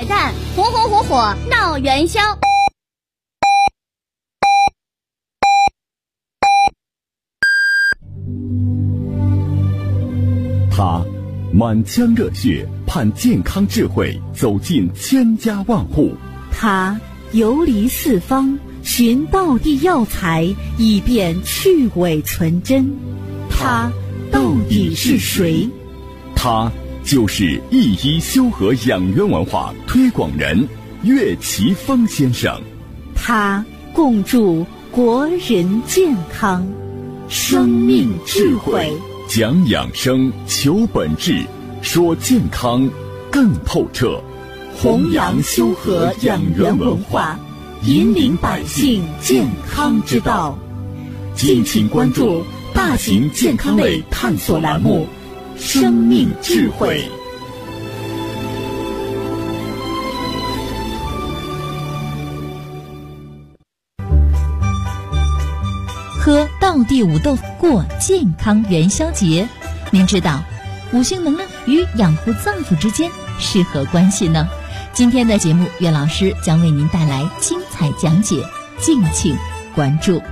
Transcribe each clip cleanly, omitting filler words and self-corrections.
彩蛋，红红火火闹元宵。 他满腔热血盼健康智慧走进千家万户， 他游离四方寻道地药材，以便去伪存真。他到底是谁？ 他就是一医修和养元文化推广人岳奇峰先生。 他共筑国人健康，生命智慧， 讲养生，求本质，说健康更透彻， 弘扬修和养元文化，引领百姓健康之道。敬请关注大型健康类探索栏目《生命智慧》。 喝道地五豆过健康元宵节，您知道五行能量与养护脏腑之间是何关系呢？今天的节目，岳老师将为您带来精彩讲解，敬请关注。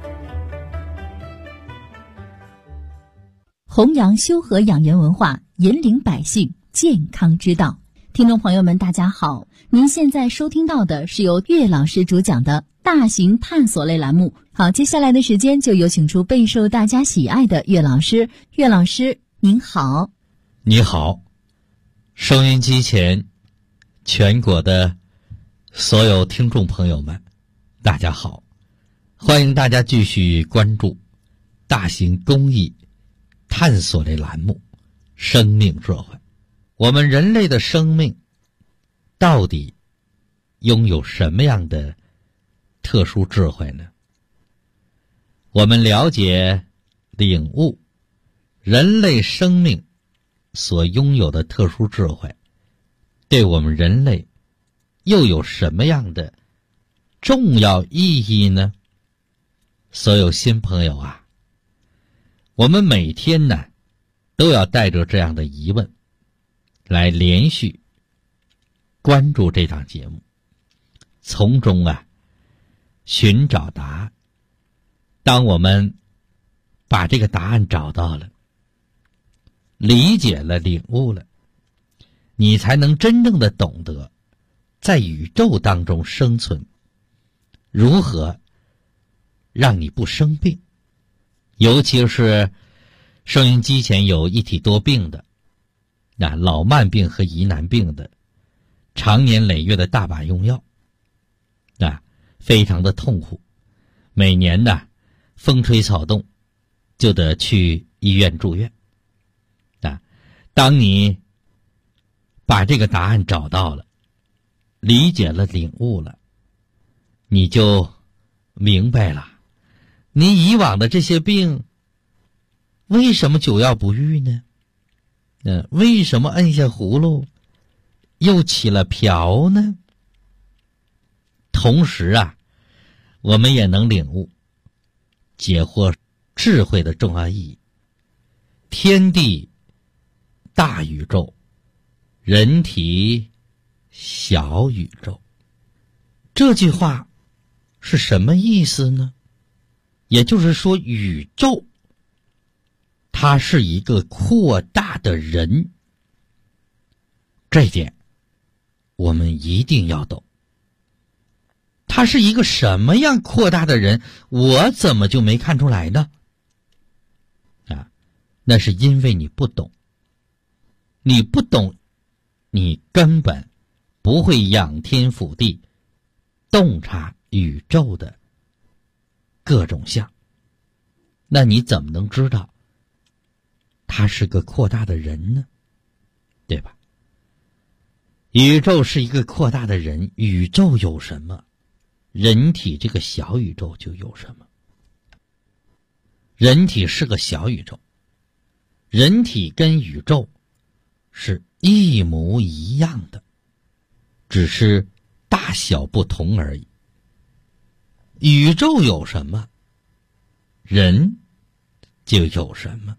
弘扬修和养元文化，引领百姓健康之道。听众朋友们，大家好，您现在收听到的是由岳老师主讲的大型探索类栏目。好，接下来的时间就有请出备受大家喜爱的岳老师。岳老师您好。 你好，收音机前全国的所有听众朋友们，大家好，欢迎大家继续关注大型公益探索类栏目《生命智慧》。我们人类的生命到底拥有什么样的特殊智慧呢？我们了解、领悟人类生命所拥有的特殊智慧，对我们人类又有什么样的重要意义呢？所有新朋友啊，我们每天呢都要带着这样的疑问来连续关注这档节目，从中啊寻找答案。当我们把这个答案找到了，理解了，领悟了，你才能真正的懂得在宇宙当中生存如何让你不生病。尤其是收音机前有一体多病的，老慢病和疑难病的，常年累月的大把用药，非常的痛苦，每年呢风吹草动就得去医院住院。当你把这个答案找到了，理解了，领悟了，你就明白了，你以往的这些病为什么久药不愈呢？为什么摁下葫芦又起了瓢呢？同时啊，我们也能领悟解惑智慧的重要意义。天地大宇宙，人体小宇宙，这句话是什么意思呢？也就是说，宇宙它是一个扩大的人，这一点我们一定要懂。他是一个什么样扩大的人，我怎么就没看出来呢？那是因为你不懂。你不懂，你根本不会仰天俯地，洞察宇宙的各种相。那你怎么能知道他是个扩大的人呢？对吧？宇宙是一个扩大的人，宇宙有什么，人体这个小宇宙就有什么。人体是个小宇宙，人体跟宇宙是一模一样的，只是大小不同而已。宇宙有什么，人就有什么。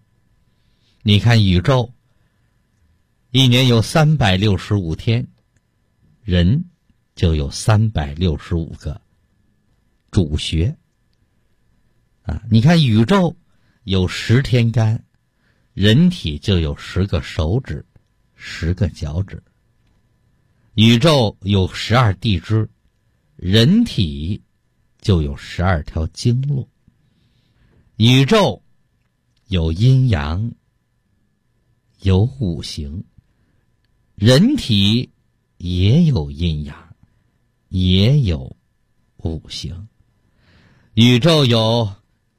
你看宇宙一年有365天， 人就有365个主穴啊。你看宇宙有10天干，人体就有10个手指，10个脚趾。宇宙有12地支，人体就有12条经络。宇宙有阴阳，有五行，人体也有阴阳，也有五行。宇宙有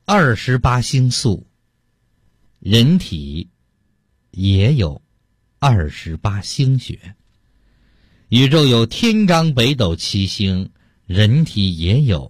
28星宿，人体也有28星穴。宇宙有天罡北斗7星，人体也有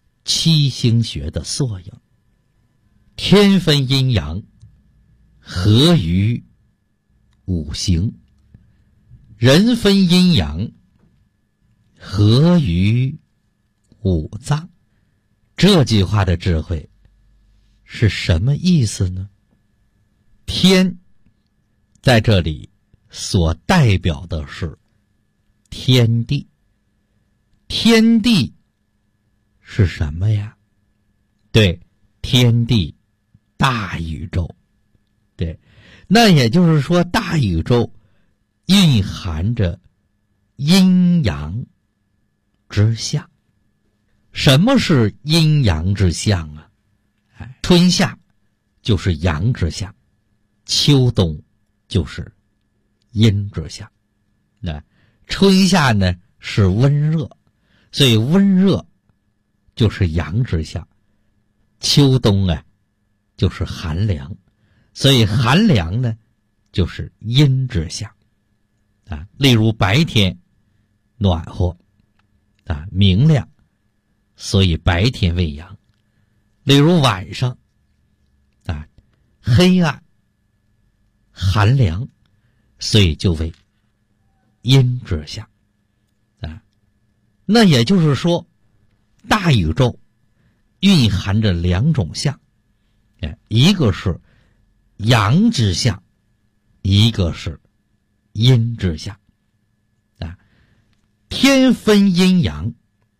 7星穴的缩影。天分阴阳，合于五行；人分阴阳，合于五脏。这句话的智慧是什么意思呢？天在这里所代表的是天地。天地是什么呀？对，天地大宇宙。对，那也就是说大宇宙蕴含着阴阳之象。什么是阴阳之象啊？春夏就是阳之象，秋冬就是阴之象。那春夏呢是温热，所以温热就是阳之象。秋冬啊就是寒凉，所以寒凉呢就是阴之象啊。例如白天暖和啊明亮，所以白天为阳。例如晚上啊黑暗寒凉，所以就为阴之象啊。那也就是说大宇宙蕴含着2种象，一个是阳之象，一个是阴之象啊。天分阴阳，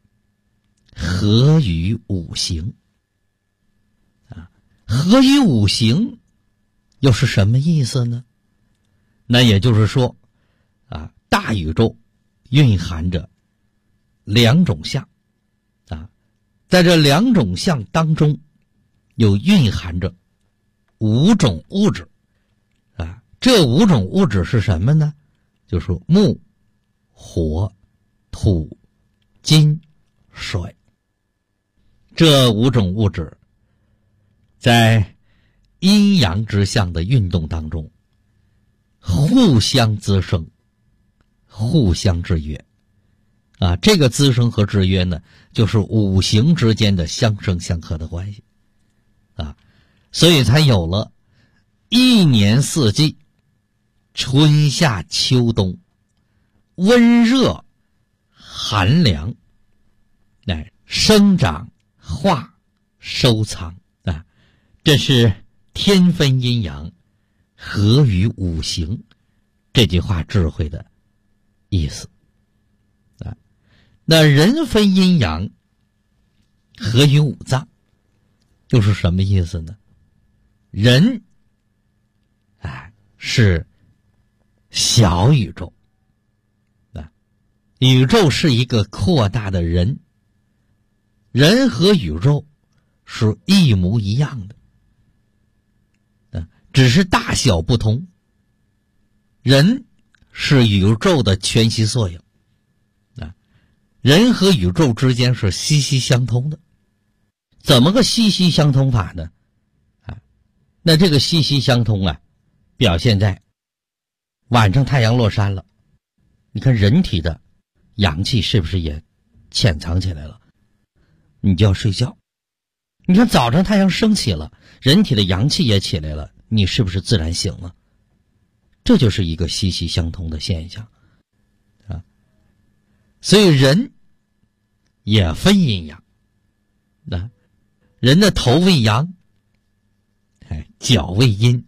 合于五行啊。合于五行又是什么意思呢？那也就是说啊，大宇宙蕴含着2种象啊，在这2种象当中又蕴含着5种物质啊。这5种物质是什么呢？就是木、火、土、金、水。这5种物质在阴阳之象的运动当中互相滋生，互相制约啊。这个滋生和制约呢，就是五行之间的相生相克的关系啊，所以才有了1年4季，春夏秋冬，温热寒凉，生长化收藏啊。这是天分阴阳，合于五行这句话智慧的意思啊。那人分阴阳，合于五脏，又是什么意思呢？人是小宇宙啊，宇宙是一个扩大的人，人和宇宙是一模一样的啊，只是大小不同。人是宇宙的全息缩影啊，人和宇宙之间是息息相通的。怎么个息息相通法呢？那这个息息相通啊，表现在晚上太阳落山了，你看人体的阳气是不是也潜藏起来了？你就要睡觉。你看早上太阳升起了，人体的阳气也起来了，你是不是自然醒了？这就是一个息息相通的现象啊。所以人也分阴阳啊，人的头为阳，脚为阴，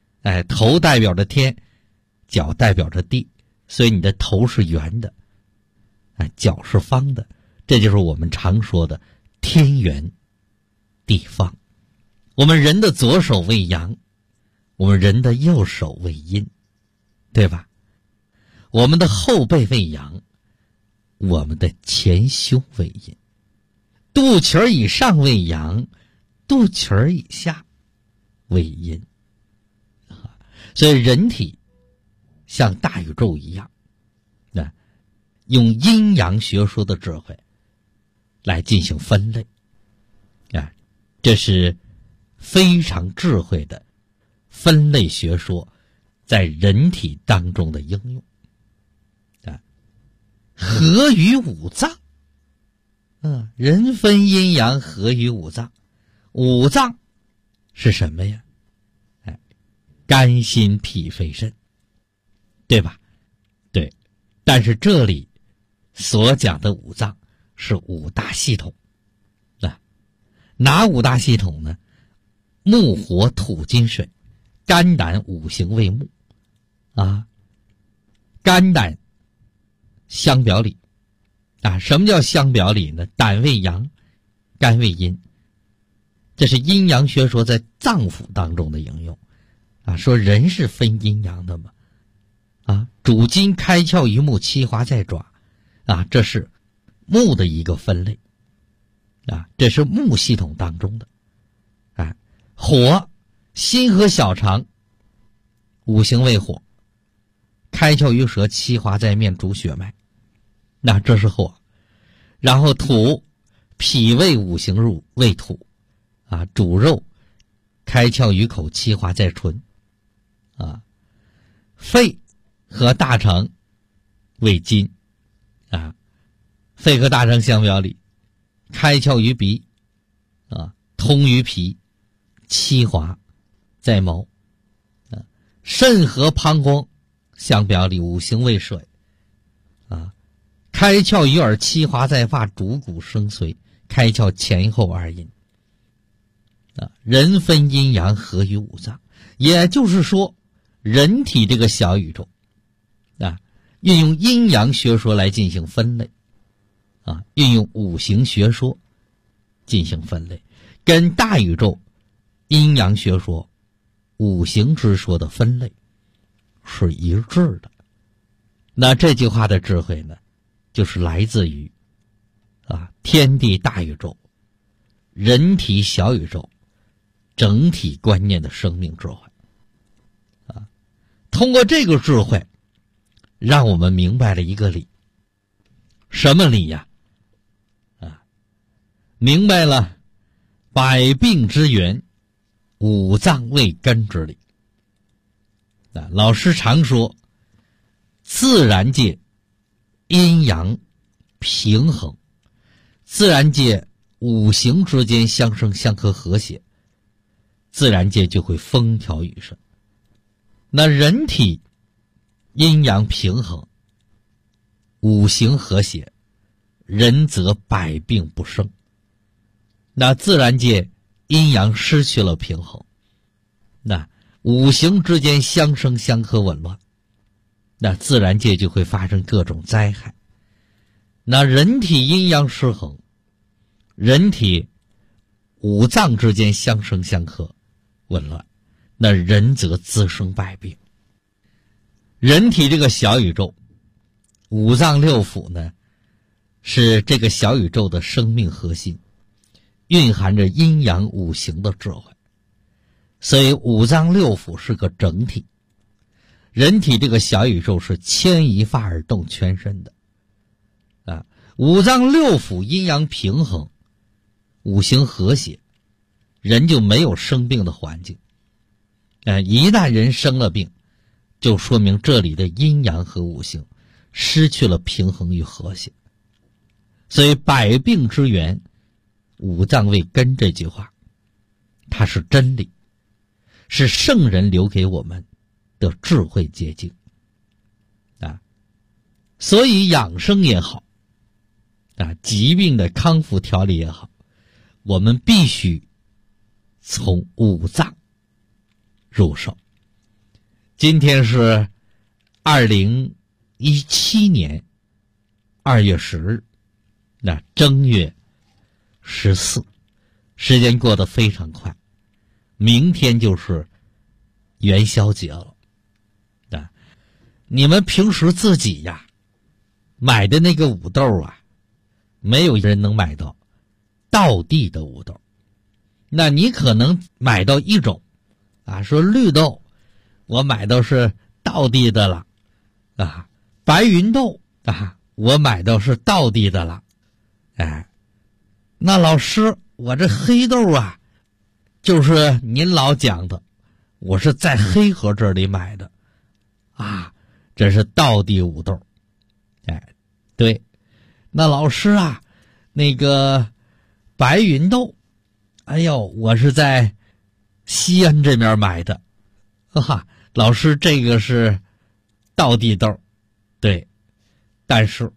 头代表着天，脚代表着地，所以你的头是圆的， 角是方的，这就是我们常说的天圆地方。我们人的左手为阳，我们人的右手为阴，对吧？我们的后背为阳，我们的前胸为阴，肚脐以上为阳，肚脐以下为阴。所以人体像大宇宙一样，用阴阳学说的智慧来进行分类，这是非常智慧的分类学说在人体当中的应用。合于五脏，人分阴阳，合于五脏。五脏是什么呀？肝心脾肺肾，对吧？对，但是这里所讲的五脏是五大系统。哪五大系统呢？木火土金水，肝胆五行为木肝胆相表里什么叫相表里呢？胆为阳，肝为阴，这是阴阳学说在脏腑当中的应用说人是分阴阳的嘛主筋开窍于目，七华在爪这是木的一个分类这是木系统当中的火，心和小肠五行为火，开窍于舌，七华在面，主血脉，那这是火。然后土，脾胃五行入为土主肉，开窍于口，七华在唇肺和大肠为金肺和大肠相表里，开窍于鼻通于脾，七华在毛肾和膀胱相表里，五行为水开窍于耳，七华在发，主骨生髓，开窍前后二阴人分阴阳，合于五脏。也就是说，人体这个小宇宙运用阴阳学说来进行分类运用五行学说进行分类，跟大宇宙阴阳学说五行之说的分类是一致的。那这句话的智慧呢，就是来自于天地大宇宙，人体小宇宙整体观念的生命智慧通过这个智慧，让我们明白了一个理。什么理呀？明白了百病之源，五脏为根之理。老师常说，自然界阴阳平衡，自然界五行之间相生相克和谐，自然界就会风调雨顺。那人体阴阳平衡，五行和谐，人则百病不生。那自然界阴阳失去了平衡，那五行之间相生相克紊乱，那自然界就会发生各种灾害。那人体阴阳失衡，人体五脏之间相生相克紊乱，那人则滋生百病。人体这个小宇宙，五脏六腑呢，是这个小宇宙的生命核心，蕴含着阴阳五行的智慧。所以五脏六腑是个整体，人体这个小宇宙是牵一发而动全身的五脏六腑阴阳平衡，五行和谐，人就没有生病的环境一旦人生了病，就说明这里的阴阳和五行失去了平衡与和谐。所以百病之源，五脏为根这句话，它是真理，是圣人留给我们的智慧结晶所以养生也好疾病的康复调理也好，我们必须从五脏入手。今天是2017年 2月10日，那正月14，时间过得非常快，明天就是元宵节了。啊，你们平时自己呀买的那个五豆啊，没有人能买到道地的五豆。那你可能买到一种啊，说绿豆我买到是道地的了啊，白芸豆啊我买到是道地的了。哎，那老师我这黑豆啊就是您老讲的，我是在黑河这里买的啊，这是道地五豆。哎，对，那老师啊那个白芸豆，哎呦我是在西安这边买的哈，老师这个是道地豆。对，但是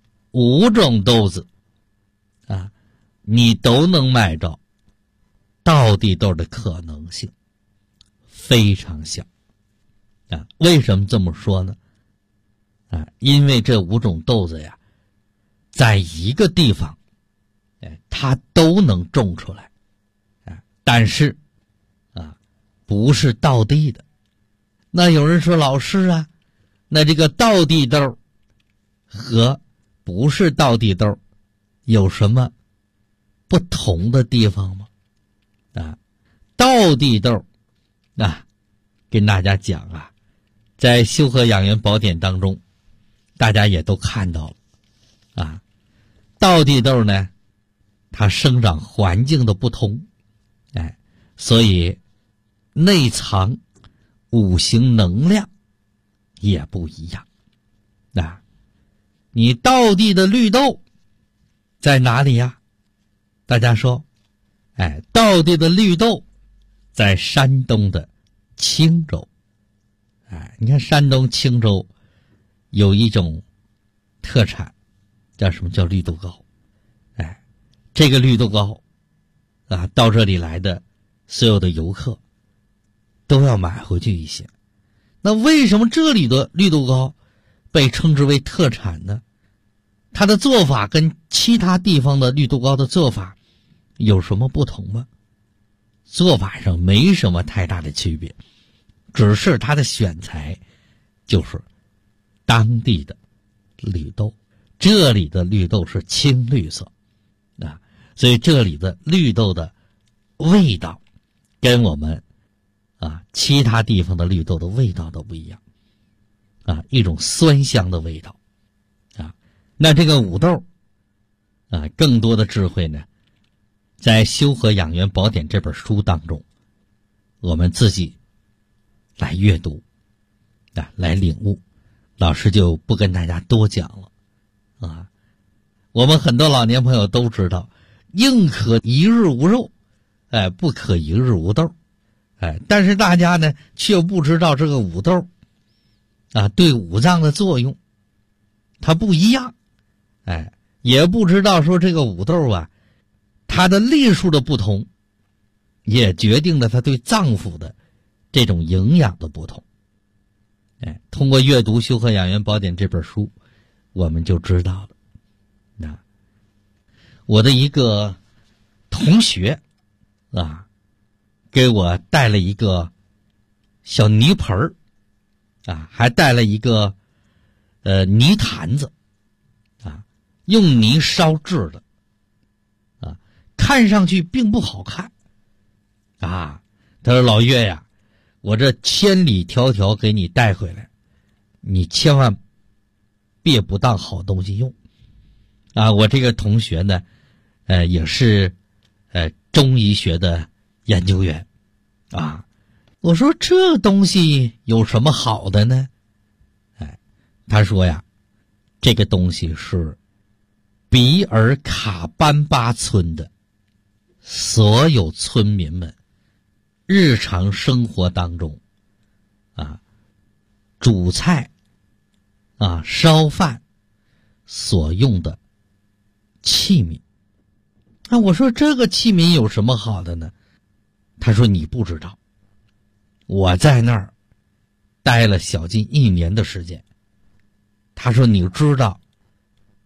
5种豆子啊你都能买着道地豆的可能性非常小啊。为什么这么说呢？啊，因为这5种豆子呀在一个地方它都能种出来啊，但是啊不是道地的。那有人说老师啊，那这个道地豆和不是道地豆有什么不同的地方吗？啊，道地豆啊跟大家讲啊，在《修和养元宝典》当中大家也都看到了啊，道地豆呢它生长环境的不同，哎，所以内藏五行能量也不一样啊。你道地的绿豆在哪里呀？大家说，哎，道地的绿豆在山东的青州。哎，你看山东青州有一种特产叫什么？叫绿豆糕。哎，这个绿豆糕啊，到这里来的所有的游客都要买回去一些。那为什么这里的绿豆糕被称之为特产呢？它的做法跟其他地方的绿豆糕的做法有什么不同吗？做法上没什么太大的区别，只是它的选材就是当地的绿豆，这里的绿豆是青绿色啊，所以这里的绿豆的味道跟我们啊其他地方的绿豆的味道都不一样啊，一种酸香的味道啊。那这个五豆啊，更多的智慧呢在《修和养元宝典》这本书当中我们自己来阅读啊，来领悟，老师就不跟大家多讲了啊。我们很多老年朋友都知道，宁可一日无肉，哎，不可一日无豆，哎，但是大家呢却不知道这个五豆啊对五脏的作用它不一样，哎，也不知道说这个五豆啊它的粒数的不同也决定了它对脏腑的这种营养的不同。哎，通过阅读《修和养元宝典》这本书我们就知道了。那我的一个同学啊给我带了一个小泥盆儿啊，还带了一个泥坛子啊，用泥烧制的啊，看上去并不好看啊。他说老岳呀，我这千里迢迢给你带回来，你千万别不当好东西用啊。我这个同学呢也是中医学的研究员啊。我说这东西有什么好的呢？哎，他说呀，这个东西是比尔卡班巴村的所有村民们日常生活当中啊煮菜啊烧饭所用的器皿。那我说这个器皿有什么好的呢？他说你不知道，我在那儿待了小近1年的时间。他说你知道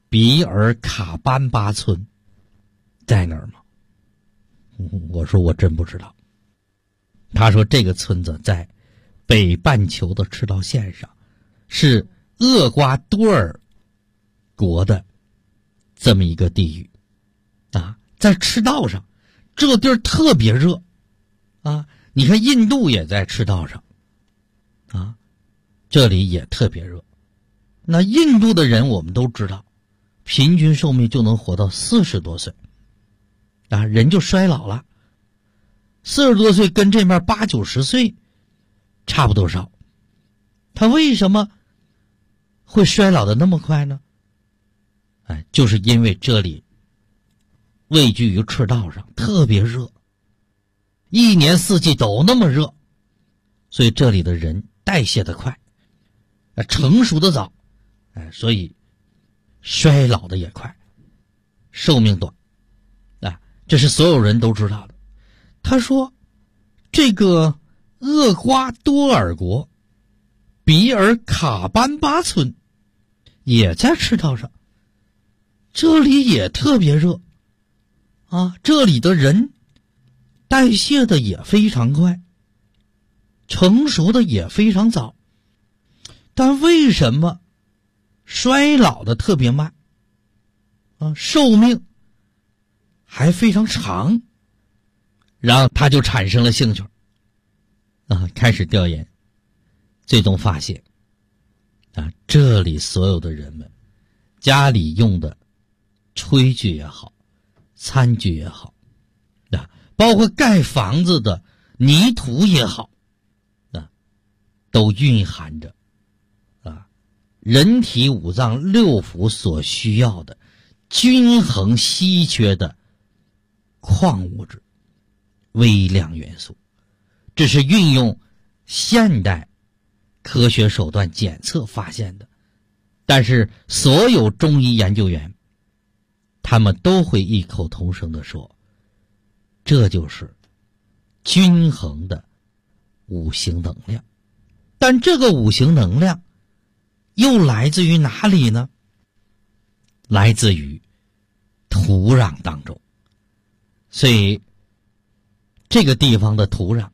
比尔卡班巴村在哪儿吗？我说我真不知道。他说这个村子在北半球的赤道线上，是厄瓜多尔国的这么一个地域啊，在赤道上，这地儿特别热啊。你看印度也在赤道上啊，这里也特别热。那印度的人我们都知道，平均寿命就能活到40多岁啊，人就衰老了。40多岁跟这面80、90岁差不多少。他为什么会衰老的那么快呢？就是因为这里位居于赤道上，特别热，一年四季都那么热，所以这里的人代谢的快，成熟的早，所以衰老的也快，寿命短，这是所有人都知道的。他说这个厄瓜多尔国比尔卡班巴村也在赤道上，这里也特别热啊，这里的人代谢的也非常快，成熟的也非常早，但为什么衰老的特别慢啊，寿命还非常长？然后他就产生了兴趣啊，开始调研，最终发现啊，这里所有的人们家里用的炊具也好，餐具也好啊，包括盖房子的泥土也好啊，都蕴含着啊人体五脏六腑所需要的均衡稀缺的矿物质、微量元素。这是运用现代科学手段检测发现的，但是所有中医研究员他们都会异口同声地说，这就是均衡的五行能量。但这个五行能量又来自于哪里呢？来自于土壤当中。所以这个地方的土壤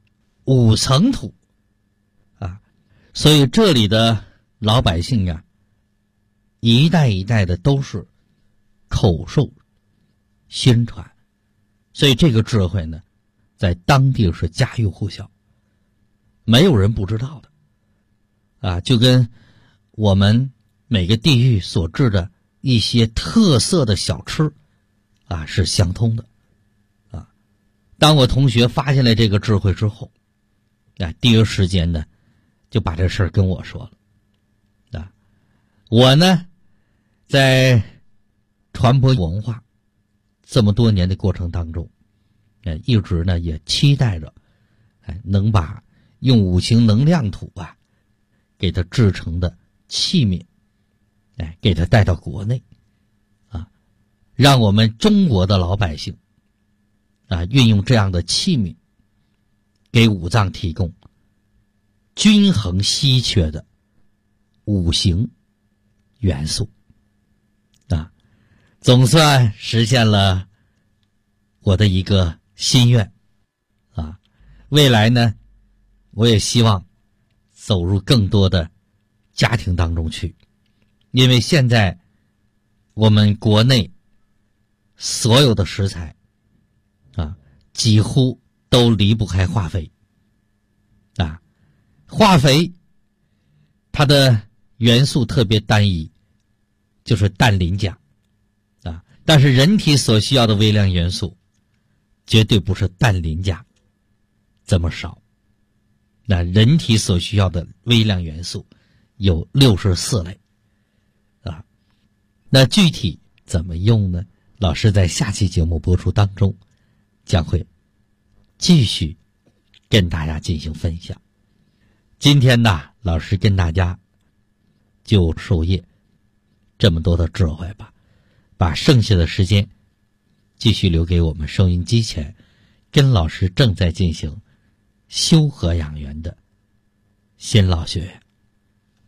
5层土啊，所以这里的老百姓啊，一代一代的都是口授宣传，所以这个智慧呢，在当地是家喻户晓，没有人不知道的啊，就跟我们每个地域所制的一些特色的小吃啊是相通的啊。当我同学发现了这个智慧之后啊，第一时间呢就把这事儿跟我说了啊。我呢在传播文化这么多年的过程当中，一直呢也期待着能把用五行能量土啊给它制成的器皿给它带到国内啊，让我们中国的老百姓啊运用这样的器皿，给五脏提供均衡稀缺的五行元素啊，总算实现了我的一个心愿啊。未来呢，我也希望走入更多的家庭当中去，因为现在我们国内所有的食材啊，几乎都离不开化肥啊。化肥它的元素特别单一，就是氮磷钾啊，但是人体所需要的微量元素绝对不是氮磷钾这么少。那人体所需要的微量元素有64类啊。那具体怎么用呢？老师在下期节目播出当中将会继续跟大家进行分享。今天呢，老师跟大家就授业这么多的智慧吧，把剩下的时间继续留给我们收音机前跟老师正在进行修和养元的新老学员。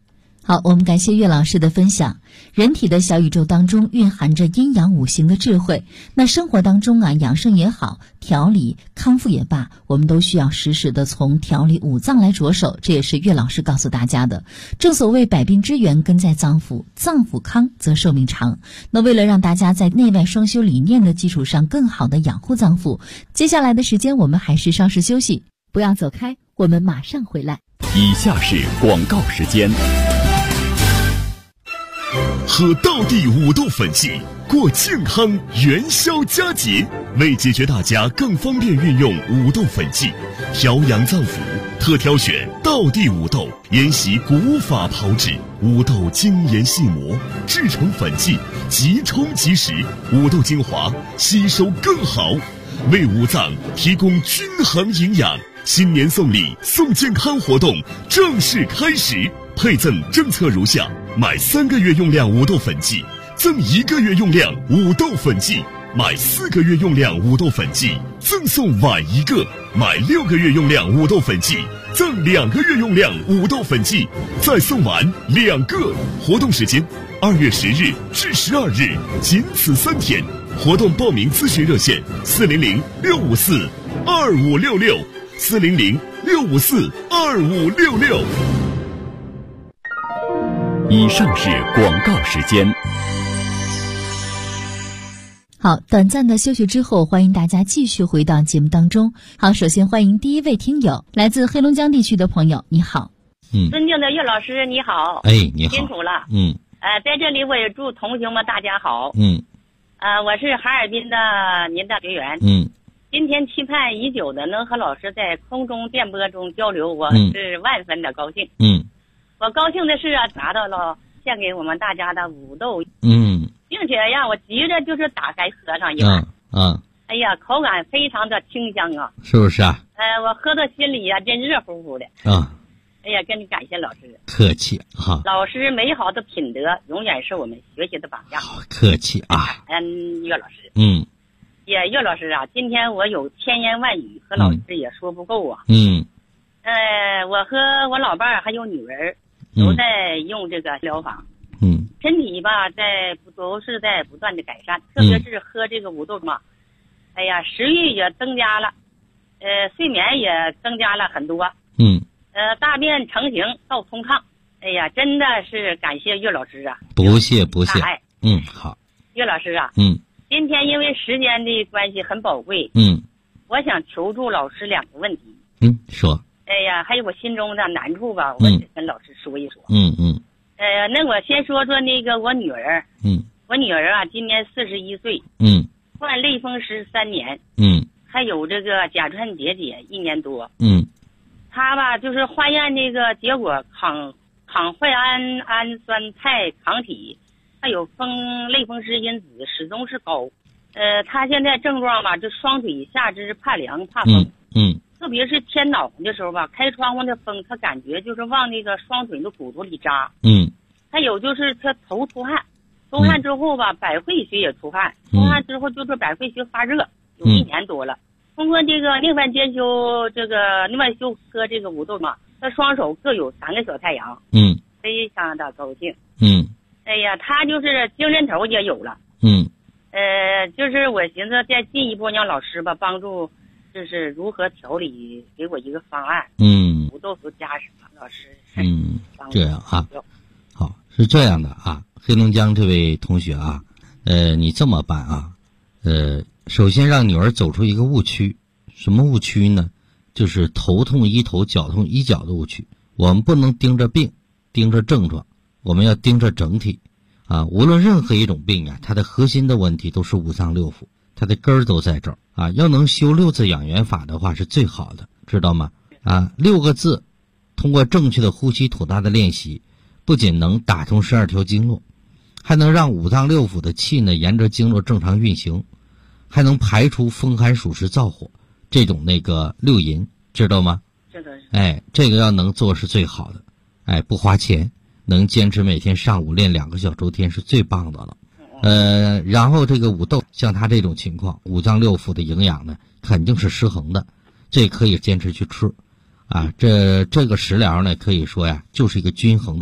好，我们感谢岳老师的分享。人体的小宇宙当中蕴含着阴阳五行的智慧，那生活当中啊，养生也好，调理康复也罢，我们都需要时时的从调理五脏来着手，这也是岳老师告诉大家的。正所谓百病之源根在脏腑，脏腑康则寿命长。那为了让大家在内外双修理念的基础上更好的养护脏腑，接下来的时间我们还是稍事休息，不要走开，我们马上回来。 以下是广告时间。 喝道地五豆粉剂，过健康元宵佳节。为解决大家更方便运用五豆粉剂，调养脏腑，特挑选道地五豆，沿袭古法炮制，五豆精研细磨，制成粉剂，即冲即食，五豆精华吸收更好，为五脏提供均衡营养。新年送礼送健康活动正式开始，配赠政策如下：买3个月用量五豆粉剂赠1个月用量五豆粉剂，买4个月用量五豆粉剂赠送碗1个，买6个月用量五豆粉剂赠2个月用量五豆粉剂，再送碗2个。活动时间2月10日至12日，仅此3天。活动报名咨询热线400-654-2566。400-654-2566。 以上是广告时间。 好，短暂的休息之后，欢迎大家继续回到节目当中。好，首先欢迎第一位听友，来自黑龙江地区的朋友，你好。 尊敬的岳老师你好。 你好。 辛苦了。在这里我也祝同学们大家好。我是哈尔滨的您的学员。今天期盼已久的能和老师在空中电波中交流，我是万分的高兴。我高兴的是拿到了献给我们大家的五豆，并且让我急着就是打开喝上一碗。哎呀，口感非常的清香啊， 是不是啊？ 我喝到心里呀，真热乎乎的。哎呀，真感谢老师， 客气哈。 老师美好的品德永远是我们学习的榜样。 好，客气啊。 岳老师。岳老师啊，今天我有千言万语和老师也说不够啊。我和我老伴儿还有女儿都在用这个疗法。身体吧都是在不断的改善，特别是喝这个五豆嘛。哎呀，食欲也增加了，睡眠也增加了很多。大便成型到通畅。哎呀，真的是感谢岳老师啊！ 不谢。好。 岳老师啊。今天因为时间的关系很宝贵。我想求助老师2个问题。 说。 哎呀，还有我心中的难处吧，我得跟老师说一说。那我先说说那个我女儿。我女儿啊，今年41岁。患类风湿3年。还有这个甲状结节1年多。她吧就是化验那个结果抗坏氨酸肽抗体。还有类风湿因子始终是高，他现在症状吧，就双腿下肢怕凉怕风，特别是天暖和的时候吧，开窗户的风，他感觉就是往那个双腿的骨头里扎，还有就是他头出汗之后吧，百会穴也出汗之后就是百会穴发热，有1年多了。通过这个另外兼修喝这个五豆嘛，他双手各有3个小太阳，非常的高兴。哎呀，他就是精神头也有了。就是我寻思再进一步让老师吧帮助，就是如何调理，给我一个方案。五豆腐加什么？老师。 这样啊。好，是这样的啊，黑龙江这位同学啊，你这么办啊，首先让女儿走出一个误区。什么误区呢？就是头痛医头，脚痛医脚的误区。我们不能盯着病，盯着症状。我们要盯着整体啊，无论任何一种病啊，它的核心的问题都是五脏六腑，它的根儿都在这儿啊。要能修6字养元法的话是最好的，知道吗？6个字，通过正确的呼吸吐纳的练习，不仅能打通12条经络，还能让五脏六腑的气呢沿着经络正常运行，还能排除风寒暑湿燥火这种那个6淫，知道吗？ 知道。 这个要能做是最好的，不花钱。能坚持每天上午练2个小时天是最棒的了。然后这个五豆像他这种情况，五脏六腑的营养呢肯定是失衡的，这可以坚持去吃啊。这个食疗呢可以说呀就是一个均衡的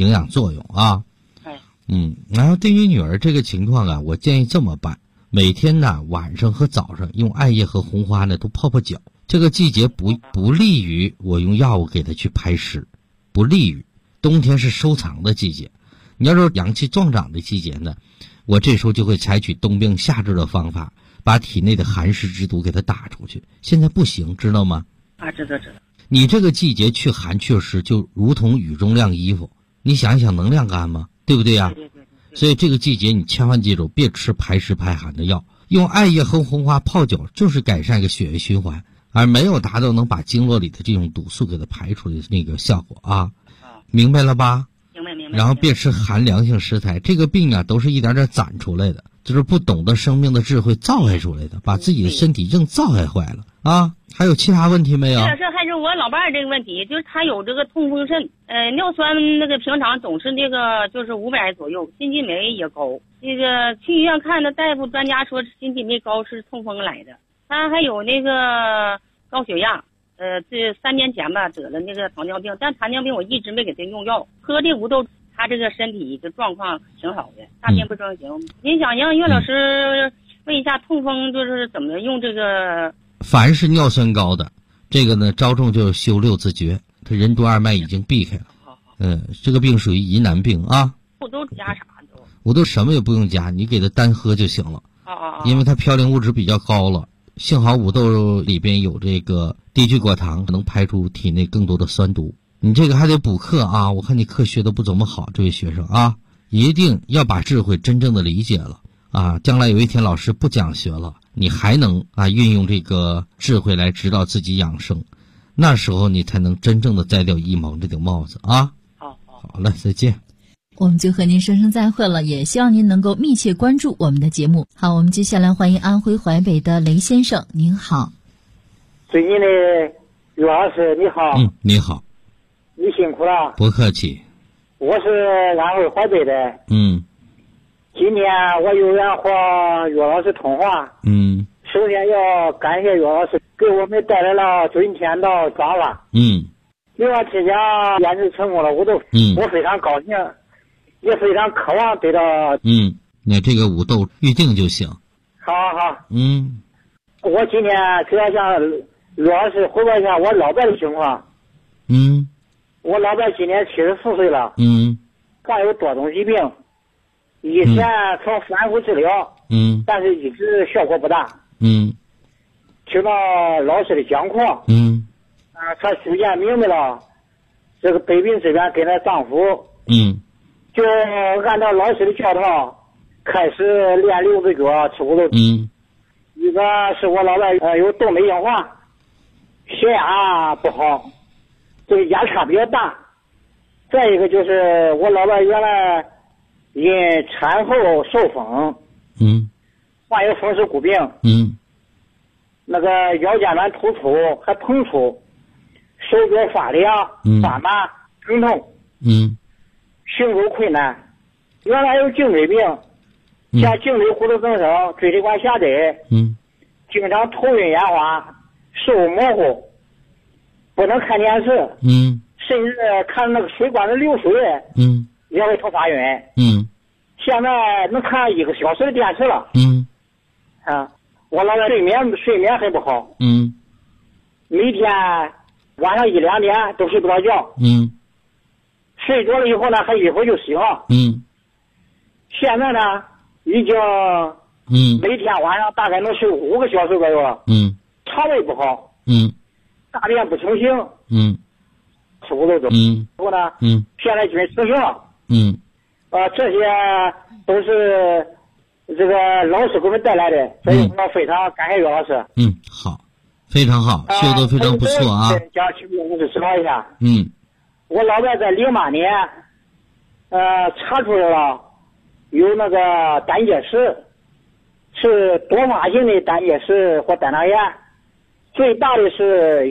营养作用啊。然后对于女儿这个情况啊，我建议这么办：每天呢晚上和早上用艾叶和红花呢都泡泡脚。这个季节不利于我用药物给她去排湿，不利于。冬天是收藏的季节，你要是阳气壮长的季节呢，我这时候就会采取冬病夏治的方法，把体内的寒湿之毒给它打出去。现在不行，知道吗？ 知道。 你这个季节去寒去湿，就如同雨中晾衣服，你想一想能晾干吗？对不对呀？ 对。 所以这个季节你千万记住，别吃排湿排寒的药，用艾叶和红花泡脚就是改善一个血液循环，而没有达到能把经络里的这种毒素给它排出的那个效果啊。明白了吧？明白。然后别吃寒凉性食材，这个病啊都是一点点攒出来的，就是不懂得生命的智慧造害出来的，把自己的身体正造害坏了啊。还有其他问题没有？ 这还是我老伴儿这个问题，就是他有这个痛风肾，尿酸那个平常总是那个就是500左右，心肌酶也高。那个去医院看的大夫专家说心肌酶高是痛风来的。他还有那个高血压，这3年前吧得了那个糖尿病，但糖尿病我一直没给他用药，喝的无豆，他这个身体的状况挺好的，大便不成形。您想让岳老师问一下痛风就是怎么用这个？ 凡是尿酸高的，这个呢着重就是修6字诀，他任督二脉已经避开了。这个病属于疑难病啊。 五豆加啥都？ 五豆什么也不用加，你给他单喝就行了。因为它嘌呤物质比较高了，幸好五豆里边有这个低聚果糖，能排出体内更多的酸毒。你这个还得补课啊，我看你课学的不怎么好，这位学生啊，一定要把智慧真正的理解了啊！将来有一天老师不讲学了，你还能运用这个智慧来指导自己养生，那时候你才能真正的摘掉一毛这顶帽子啊！好了，再见。 我们就和您说声再会了，也希望您能够密切关注我们的节目。好，我们接下来欢迎安徽淮北的雷先生，您好。 最近的于老师你好。 你好。 你辛苦了。 不客气。 我是安徽淮北的。今天我有缘和于老师通话。首先要感谢于老师给我们带来了春天的抓娃。另外这家研制成功了，我非常高兴，也非常渴望得到。 那这个五豆预定就行。 好。我今天主要向于老师汇报一下我老伴的情况。我老伴今年74岁了。患有多种疾病，以前曾反复治疗。但是一直效果不大。听到老师的讲课。她逐渐明白了这个百病之源跟她丈夫。就按照老师的教导开始练6字诀吃五豆。一个是我老伴有动脉硬化，血压不好，这个压差比较大。再一个就是我老伴原来因产后受风，患有风湿骨病，那个腰间盘突出还膨出，手脚发凉、发麻、疼痛，行走困难。原来有颈椎病，像颈椎骨头增生、椎体管狭窄，经常头晕眼花、视物模糊，不能看电视，甚至看那个水管的流水，也会头发晕。现在能看1个小时的电视了。我老伴睡眠很不好。每天晚上1、2点都睡不着觉。睡着了以后呢，还一会儿就醒了。现在呢，已经每天晚上大概能睡5个小时左右了。肠胃不好。大便不成形。吃五豆粥。然后呢，现在已经成型了。这些都是这个老师给我们带来的，所以我非常感谢于老师。 好，非常好，修得非常不错啊。 讲请我是指导一下。我老伴在08年，查出来了有那个胆结石，是多发性的胆结石或胆囊炎，最大的是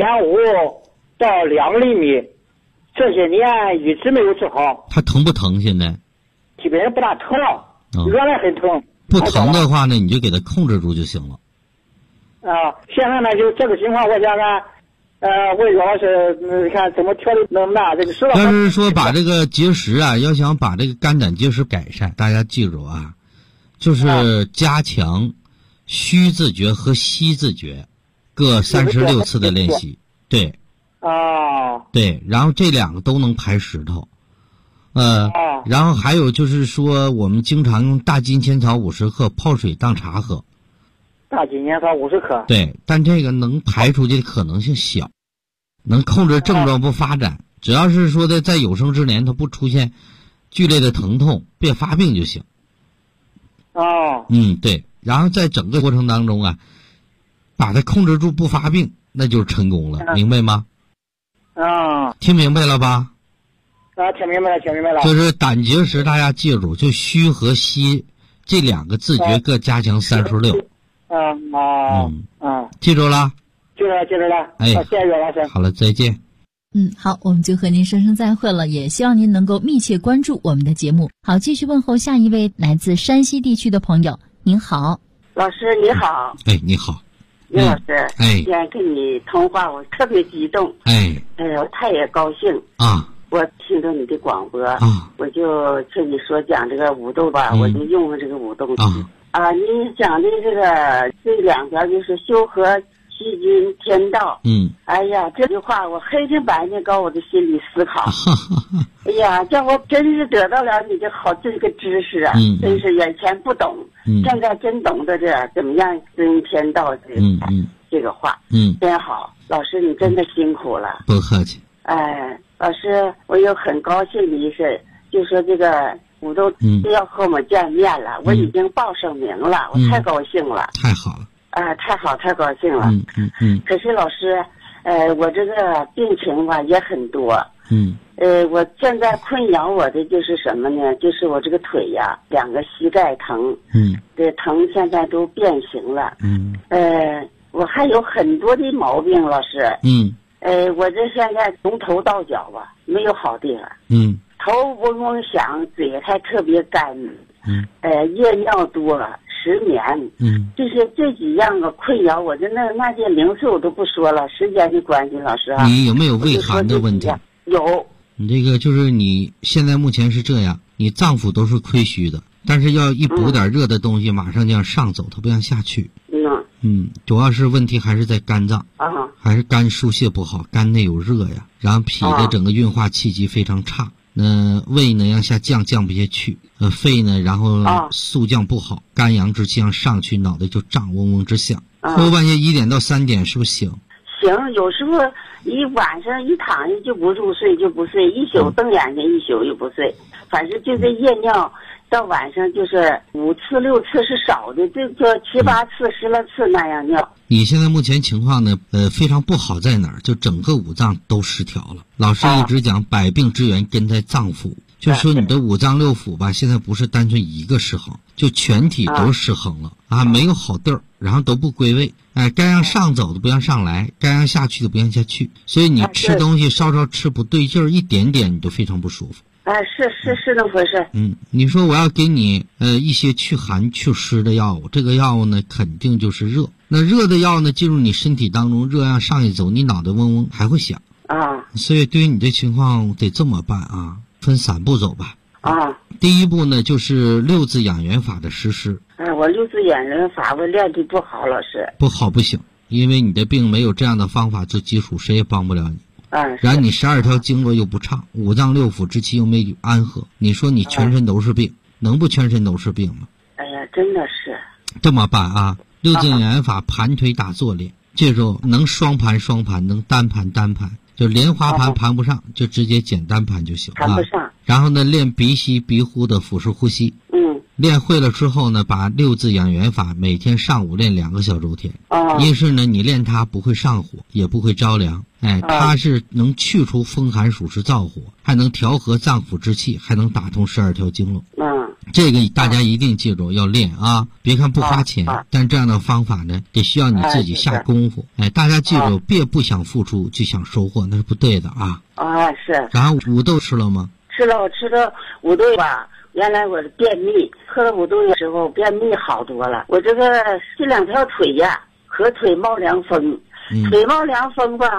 1.5到2厘米，这些年一直没有治好。 他疼不疼？现在基本上不大疼了。原来很疼。 不疼的话呢，你就给他控制住就行了。 现在呢，就这个情况，我想看问老师，看怎么调理能大这个是吧？ 要是说把这个结石啊，要想把这个肝胆结石改善，大家记住啊，就是加强虚自觉和吸自觉各36次的练习。对。对，然后这两个都能排石头。然后还有就是说，我们经常用大金钱草50克泡水当茶喝。 大金钱草50克。 对，但这个能排出去的可能性小，能控制症状不发展。只要是说的在有生之年它不出现剧烈的疼痛，别发病就行。对。然后在整个过程当中啊，把它控制住不发病，那就是成功了，明白吗？听明白了吧？ 听明白了。 就是胆结石，大家记住，就虚和吸这两个自觉各加强36。记住了。 记住了。 哎， 谢谢岳老师。 好了，再见。 好，我们就和您说声再会了，也希望您能够密切关注我们的节目。好，继续问候下一位来自山西地区的朋友。您好， 老师你好。 你好， 岳老师。今天跟你通话，我特别激动。我太也高兴啊！ 我听着你的广播我就听你说讲这个五豆吧，我就用了这个五豆汁你讲的这两条就是修和细菌天道。哎呀，这句话我黑天白天搞我的心理思考。哎呀，叫我真是得到了你的好这个知识啊！真是眼前不懂，现在真懂得这怎么样遵天道这个话。真好，老师你真的辛苦了。 不客气。 老师，我有很高兴的一事，就说这个五豆要和我们见面了，我已经报上名了，我太高兴了。 太好了。 太高兴了。可是老师，我这个病情吧也很多。我现在困扰我的就是什么呢？就是我这个腿呀，2个膝盖疼。这疼现在都变形了。我还有很多的毛病，老师。我这现在从头到脚吧没有好地方。头嗡嗡响，嘴还特别干。夜尿多，失眠。就是这几样个困扰我的那些零碎我都不说了，时间的关系，老师啊。 你有没有胃寒的问题？ 有。 你这个就是你现在目前是这样，你脏腑都是亏虚的，但是要一补点热的东西，马上就要上走，它不让下去。主要是问题还是在肝脏。还是肝疏泄不好，肝内有热呀，然后脾的整个运化气机非常差。胃呢向下降不下去，肺呢然后肃降不好，肝阳之气上去，脑袋就胀，嗡嗡直响。后半夜1点到3点是不是醒？ 行，有时候一晚上一躺下就不入睡，就不睡，一宿瞪眼睛，一宿又不睡，反正就这夜尿到晚上就是5次6次是少的，这个7、8次10来次那样尿。 你现在目前情况呢，非常不好在哪儿？就整个五脏都失调了。老师一直讲百病之源根在脏腑，就说你的五脏六腑吧，现在不是单纯一个失衡，就全体都失衡了没有好地儿，然后都不归位。该让上走的不让上来，该让下去的不让下去，所以你吃东西稍稍吃不对劲儿，一点点你都非常不舒服。 是那回事。 你说我要给你一些祛寒祛湿的药物，这个药物呢肯定就是热。那热的药呢进入你身体当中，热量上一走，你脑袋嗡嗡还会响所以对于你这情况得这么办分3步走吧。第一步呢就是6字养元法的实施。 我6字养元法我练的不好，老师。 不好不行，因为你的病没有这样的方法做基础，谁也帮不了你。然后你12条经络又不畅，五脏六腑之气又没安和，你说你全身都是病，能不全身都是病吗？ 哎呀，真的是。 这么办6字养元法盘腿打坐练，这时候能双盘，能单盘，就莲花盘盘不上，就直接简单盘就行盘不上。 然后呢，练鼻吸鼻呼的腹式呼吸。练会了之后呢，把6字养元法每天上午练2个小周天。因是呢，你练它不会上火，也不会着凉。它是能去除风寒暑湿燥火，还能调和脏腑之气，还能打通12条经络。这个大家一定记住要练别看不花钱，但这样的方法呢，得需要你自己下功夫。大家记住，别不想付出就想收获，那是不对的是。 然后五豆吃了吗？ 吃了，我吃的五豆吧。原来我便秘，喝了五豆的时候便秘好多了。我这2条腿呀，和腿冒凉风，腿冒凉风吧，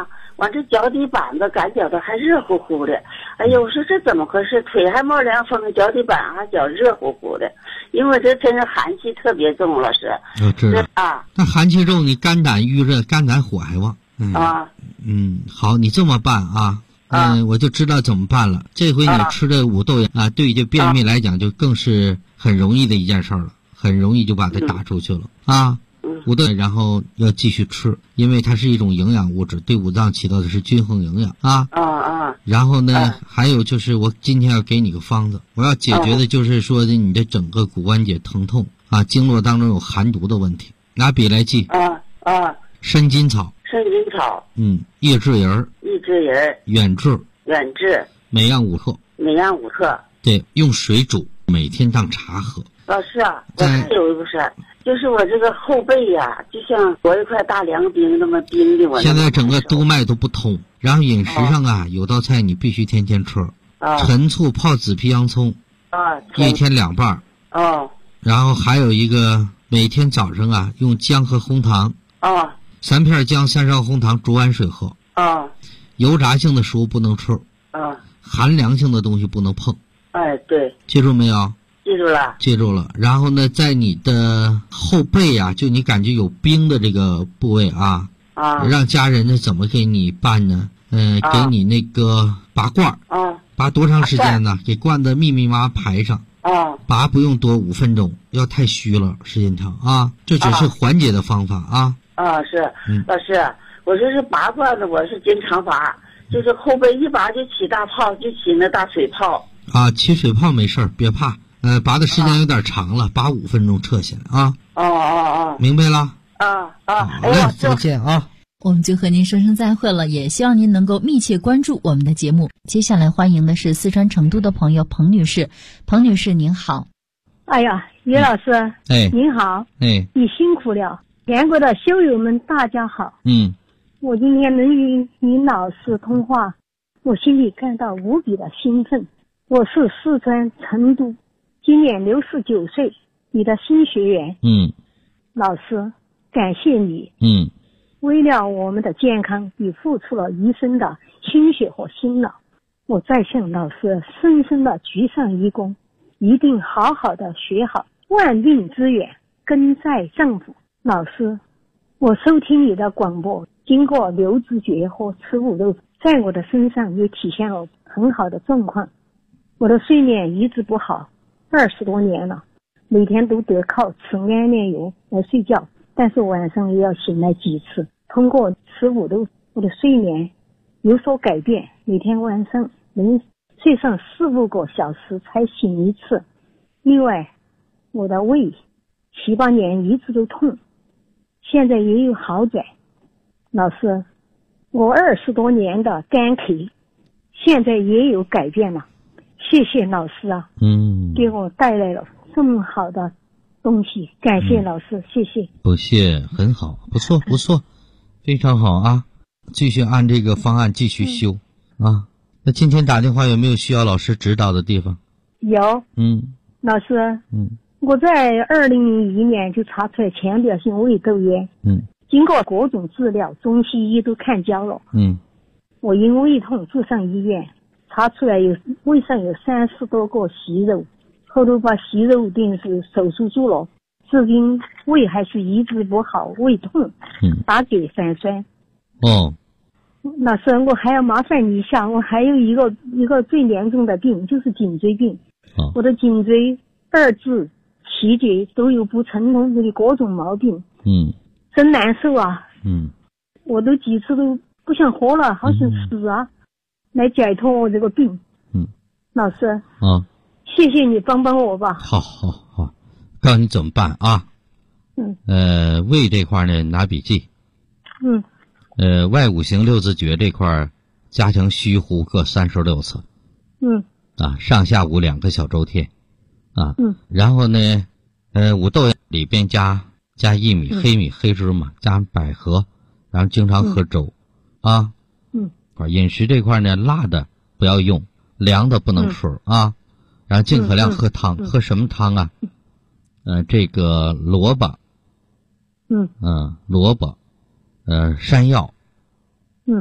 完这脚底板子感觉到还热乎乎的。哎呀，我说这怎么回事？腿还冒凉风，脚底板还脚热乎乎的。因为这真是寒气特别重，老师。 我知道啊。 那寒气重，你肝胆郁热，肝胆火还旺。好，你这么办啊？我就知道怎么办了。这回你吃的五豆啊，对于这便秘来讲，就更是很容易的一件事了，很容易就把它打出去了啊。五豆，然后要继续吃，因为它是一种营养物质，对五脏起到的是均衡营养啊。然后呢，还有就是我今天要给你个方子，我要解决的就是说的你的整个骨关节疼痛啊，经络当中有寒毒的问题。拿笔来记。参金草。益智仁。远志。每样5克。对，用水煮，每天当茶喝。 老师啊，我还有一个事儿，就是我这个后背呀，就像裹一块大凉冰那么冰的。我现在整个督脉都不通，然后饮食上啊，有道菜你必须天天吃。陈醋泡紫皮洋葱。1天2瓣。然后还有一个，每天早上啊，用姜和红糖。3片姜，3勺红糖，煮碗水喝。油炸性的食物不能吃。寒凉性的东西不能碰。 对。 记住没有？ 记住了。 然后呢，在你的后背啊，就你感觉有冰的这个部位啊，让家人呢怎么给你办呢？给你那个拔罐。拔多长时间呢？给灌的密密麻麻排上。拔不用多5分钟，要太虚了，时间长啊。这只是缓解的方法啊。 是。老师，我这是拔罐子，我是经常拔，就是后背一拔就起大泡，就起那大水泡。 起水泡没事儿，别怕。拔的时间有点长了，拔5分钟撤下来啊。明白了？好嘞，再见啊。 我们就和您说声再会了，也希望您能够密切关注我们的节目。接下来欢迎的是四川成都的朋友彭女士。彭女士您好。 哎呀，于老师，您好。你辛苦了。全国的修友们大家好。我今天能与您老师通话，我心里感到无比的兴奋。我是四川成都，今年69岁，你的新学员。老师，感谢你。为了我们的健康，你付出了一生的心血和辛劳。我再向老师深深的鞠上一躬，一定好好的学好，万病之源根在脏腑。老师，我收听你的广播，经过刘知觉和吃五豆，在我的身上也体现了很好的状况。我的睡眠一直不好，20多年了，每天都得靠吃安眠药来睡觉，但是晚上也要醒来几次。通过吃五豆，我的睡眠有所改变，每天晚上能睡上4-5个小时才醒一次。另外，我的胃7、8年一直都痛，现在也有好转。老师，我20多年的干咳现在也有改变了，谢谢老师啊，给我带来了这么好的东西，感谢老师，谢谢。 不谢，很好，不错，非常好啊，继续按这个方案继续修啊。那今天打电话有没有需要老师指导的地方？ 有。老师，我在2001年就查出来浅表性胃窦炎。经过各种治疗，中西医都看焦了。我因胃痛住上医院，查出来胃上有30多个息肉，后头把息肉定是手术住了，至今胃还是一直不好，胃痛，打给反酸。老师，我还要麻烦你一下，我还有一个最严重的病，就是颈椎病。我的颈椎2至7节都有不成通的各种毛病。真难受啊。我都几次都不想活了，好想死啊，来解脱我这个病。老师，谢谢你帮帮我吧。 好，告诉你怎么办啊。胃这块呢，拿笔记。外五行六字诀这块加强虚呼各36次。上下午2个小周天。然后呢，五豆里边加薏米、黑米、黑芝麻，加百合，然后经常喝粥。饮食这块呢，辣的不要用，凉的不能吃啊。然后尽可量喝汤，喝什么汤啊？这个萝卜，山药，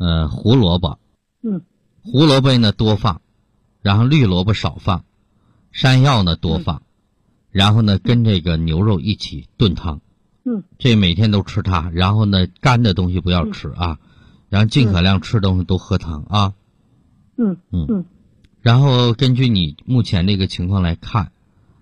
胡萝卜，胡萝卜呢多放，然后绿萝卜少放，山药呢多放，然后呢跟这个牛肉一起炖汤。这每天都吃它，然后呢干的东西不要吃啊，然后尽可量吃东西都喝汤啊。然后根据你目前这个情况来看，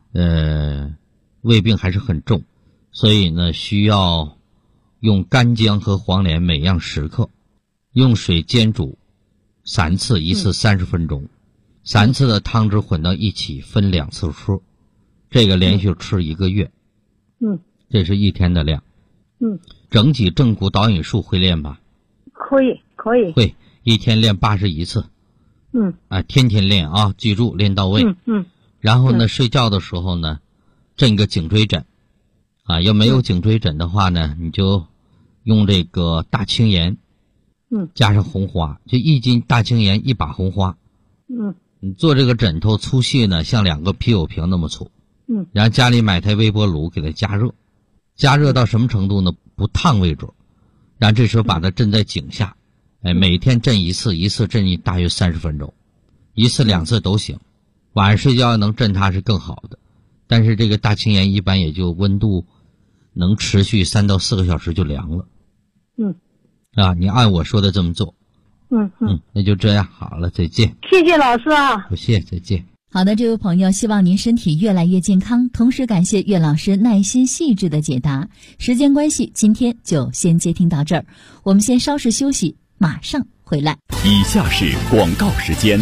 胃病还是很重，所以呢需要用干姜和黄连每样10克，用水煎煮3次，一次30分钟，3次的汤汁混到一起，分2次吃，这个连续吃1个月。这是1天的量。整体正骨导引术会练吧？ 可以。 会，1天练81次。天天练啊，记住练到位。然后呢，睡觉的时候呢，枕个颈椎枕，啊，要没有颈椎枕的话呢，你就用这个大青盐，加上红花，就1斤大青盐1把红花。你做这个枕头粗细呢，像2个啤酒瓶那么粗。然后家里买台微波炉给它加热，加热到什么程度呢？不烫为准。然后这时候把它枕在颈下，每天枕1次，1次枕大约30分钟，1次2次都行。晚上睡觉能枕它是更好的，但是这个大青盐一般也就温度能持续3到4个小时就凉了。你按我说的这么做。那就这样，好了，再见。 谢谢老师啊。 不谢，再见。 好的，这位朋友，希望您身体越来越健康，同时感谢岳老师耐心细致的解答。时间关系，今天就先接听到这儿，我们先稍事休息，马上回来。 以下是广告时间。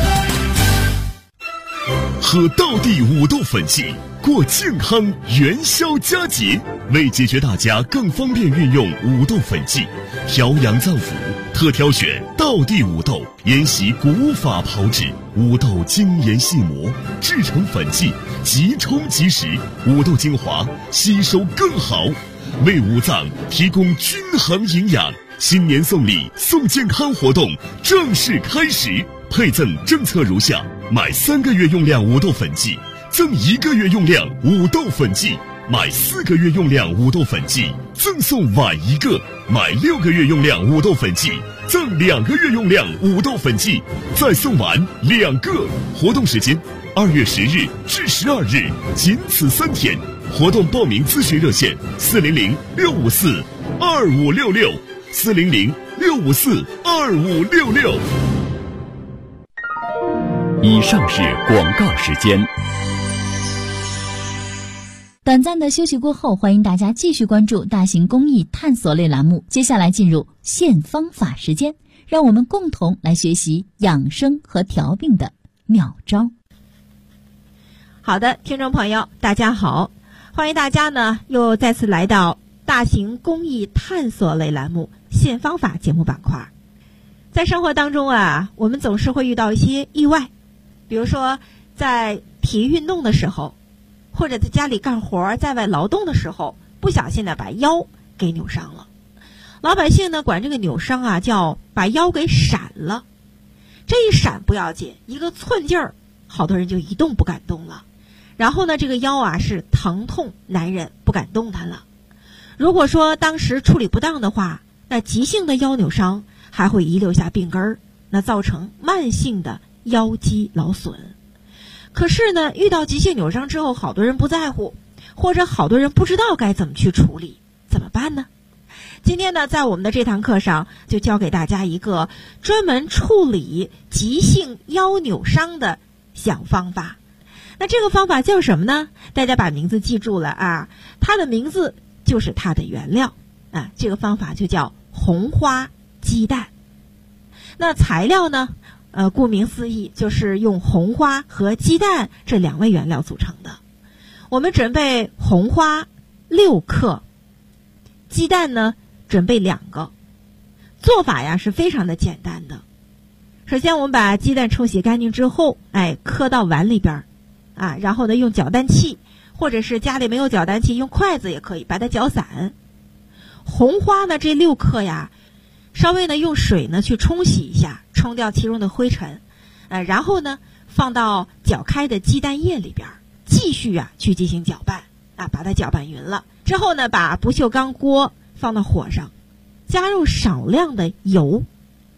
喝道地五豆粉剂，过健康元宵佳节。为解决大家更方便运用五豆粉剂，调养脏腑，特挑选道地五豆，沿袭古法炮制，五豆精研细磨，制成粉剂，即冲即食，五豆精华吸收更好，为五脏提供均衡营养。新年送礼送健康活动正式开始，配赠政策如下：买3个月用量五豆粉剂，赠1个月用量五豆粉剂；买4个月用量五豆粉剂，赠送碗1个；买6个月用量五豆粉剂，赠2个月用量五豆粉剂，再送碗2个。活动时间2月10日至12日，仅此3天。活动报名咨询热线：400-654-2566，400-654-2566。 以上是广告时间。 短暂的休息过后，欢迎大家继续关注大型公益探索类栏目。接下来进入现方法时间，让我们共同来学习养生和调病的妙招。 好的，听众朋友，大家好，欢迎大家呢又再次来到大型公益探索类栏目现方法节目板块。在生活当中啊，我们总是会遇到一些意外，比如说在体育运动的时候，或者在家里干活在外劳动的时候，不小心呢把腰给扭伤了。老百姓呢管这个扭伤啊叫把腰给闪了。这一闪不要紧，一个寸劲儿，好多人就一动不敢动了。然后呢这个腰啊是疼痛难忍，不敢动弹了。如果说当时处理不当的话，那急性的腰扭伤还会遗留下病根儿，那造成慢性的腰肌劳损。可是呢遇到急性扭伤之后，好多人不在乎，或者好多人不知道该怎么去处理，怎么办呢？今天呢在我们的这堂课上就教给大家一个专门处理急性腰扭伤的小方法。那这个方法叫什么呢？大家把名字记住了啊，它的名字就是它的原料啊，这个方法就叫红花鸡蛋。那材料呢顾名思义，就是用红花和鸡蛋这2味原料组成的。我们准备红花6克，鸡蛋呢准备2个。做法呀是非常的简单的。首先我们把鸡蛋冲洗干净之后，磕到碗里边啊，然后呢用搅蛋器，或者是家里没有搅蛋器用筷子也可以把它搅散。红花呢这6克呀，稍微呢用水呢去冲洗一下，冲掉其中的灰尘，然后呢放到搅开的鸡蛋液里边，继续去进行搅拌啊，把它搅拌匀了之后呢，把不锈钢锅放到火上，加入少量的油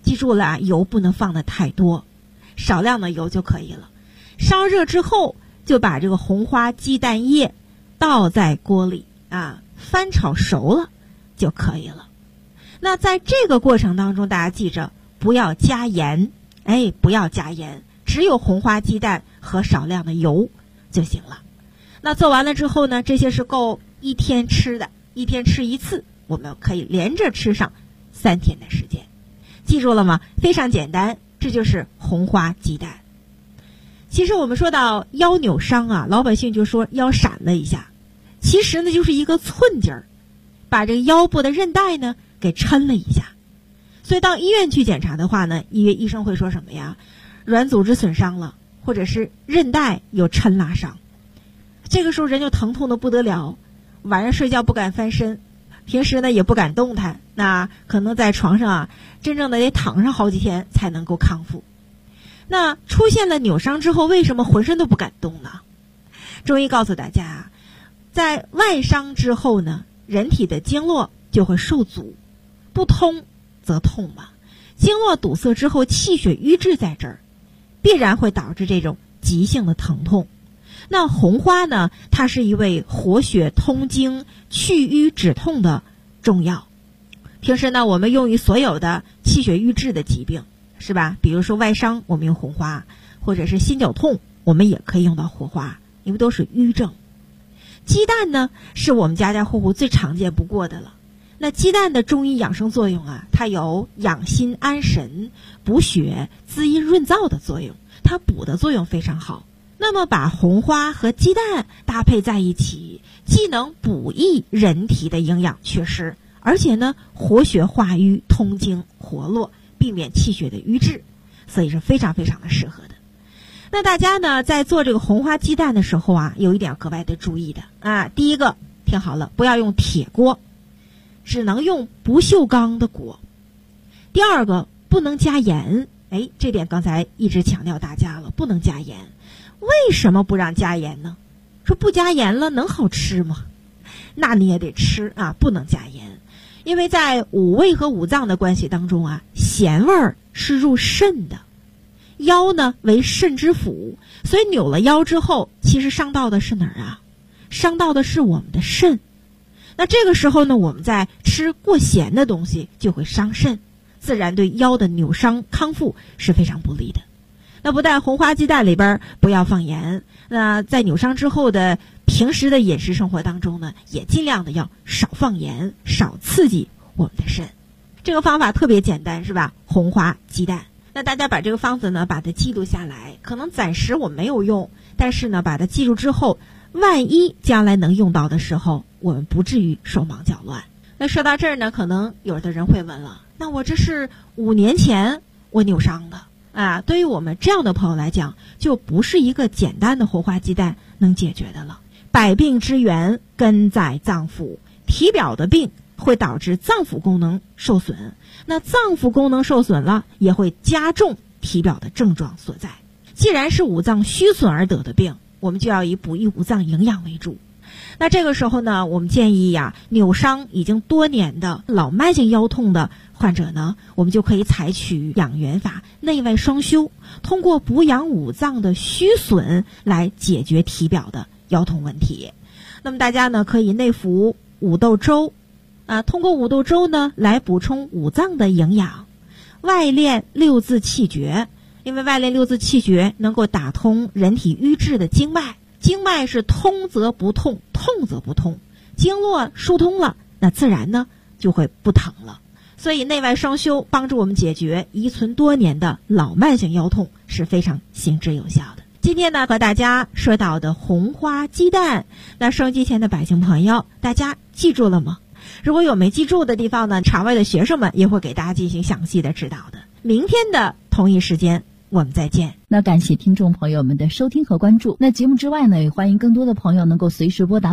记住了，油不能放的太多，少量的油就可以了。烧热之后，就把这个红花鸡蛋液倒在锅里翻炒熟了就可以了。那在这个过程当中，大家记着不要加盐，不要加盐，只有红花鸡蛋和少量的油就行了。那做完了之后呢，这些是够一天吃的，一天吃一次，我们可以连着吃上3天的时间。记住了吗？非常简单，这就是红花鸡蛋。其实我们说到腰扭伤老百姓就说腰闪了一下，其实呢就是一个寸劲儿，把这个腰部的韧带呢给抻了一下。所以到医院去检查的话呢，医生会说什么呀？软组织损伤了，或者是韧带有抻拉伤。这个时候人就疼痛的不得了，晚上睡觉不敢翻身，平时呢也不敢动弹，那可能在床上真正的得躺上好几天才能够康复。那出现了扭伤之后，为什么浑身都不敢动呢？中医告诉大家，在外伤之后呢，人体的经络就会受阻，不通则痛嘛。经络堵塞之后，气血瘀滞在这儿，必然会导致这种急性的疼痛。那红花呢，它是一味活血通经、去瘀止痛的中药。平时呢，我们用于所有的气血瘀滞的疾病，是吧？比如说外伤，我们用红花，或者是心绞痛，我们也可以用到红花，因为都是瘀症。鸡蛋呢，是我们家家户户最常见不过的了。那鸡蛋的中医养生作用它有养心安神、补血、滋阴润燥的作用，它补的作用非常好。那么把红花和鸡蛋搭配在一起，既能补益人体的营养缺失，而且呢活血化瘀、通经活络，避免气血的瘀滞，所以是非常非常的适合的。那大家呢在做这个红花鸡蛋的时候有一点格外的注意的第一个，听好了，不要用铁锅，只能用不锈钢的锅。第二个，不能加盐，这点刚才一直强调大家了，不能加盐。为什么不让加盐呢？说不加盐了能好吃吗？那你也得吃不能加盐。因为在五味和五脏的关系当中咸味儿是入肾的，腰呢为肾之府，所以扭了腰之后，其实伤到的是哪儿伤到的是我们的肾。那这个时候呢，我们在吃过咸的东西就会伤肾，自然对腰的扭伤康复是非常不利的。那不但红花鸡蛋里边不要放盐，那在扭伤之后的平时的饮食生活当中呢，也尽量的要少放盐，少刺激我们的肾。这个方法特别简单，是吧？红花鸡蛋。那大家把这个方子呢，把它记录下来，可能暂时我没有用，但是呢，把它记住之后，万一将来能用到的时候，我们不至于手忙脚乱。那说到这儿呢，可能有的人会问了，那我这是5年前我扭伤的对于我们这样的朋友来讲，就不是一个简单的红花鸡蛋能解决的了。百病之源根在脏腑，体表的病会导致脏腑功能受损，那脏腑功能受损了，也会加重体表的症状所在。既然是五脏虚损而得的病，我们就要以补益五脏营养为主。那这个时候呢，我们建议扭伤已经多年的老慢性腰痛的患者呢，我们就可以采取养元法，内外双修，通过补养五脏的虚损来解决体表的腰痛问题。那么大家呢可以内服五豆粥通过五豆粥呢来补充五脏的营养，外练六字气诀，因为外练六字气诀能够打通人体瘀滞的经脉，经脉是通则不痛，痛则不通，经络疏通了，那自然呢就会不疼了。所以内外双修帮助我们解决遗存多年的老慢性腰痛是非常行之有效的。今天呢和大家说到的红花鸡蛋，那收音机前的百姓朋友，大家记住了吗？如果有没记住的地方呢，场外的学生们也会给大家进行详细的指导的。明天的同一时间我们再见。 那感谢听众朋友们的收听和关注。那节目之外呢，也欢迎更多的朋友能够随时拨打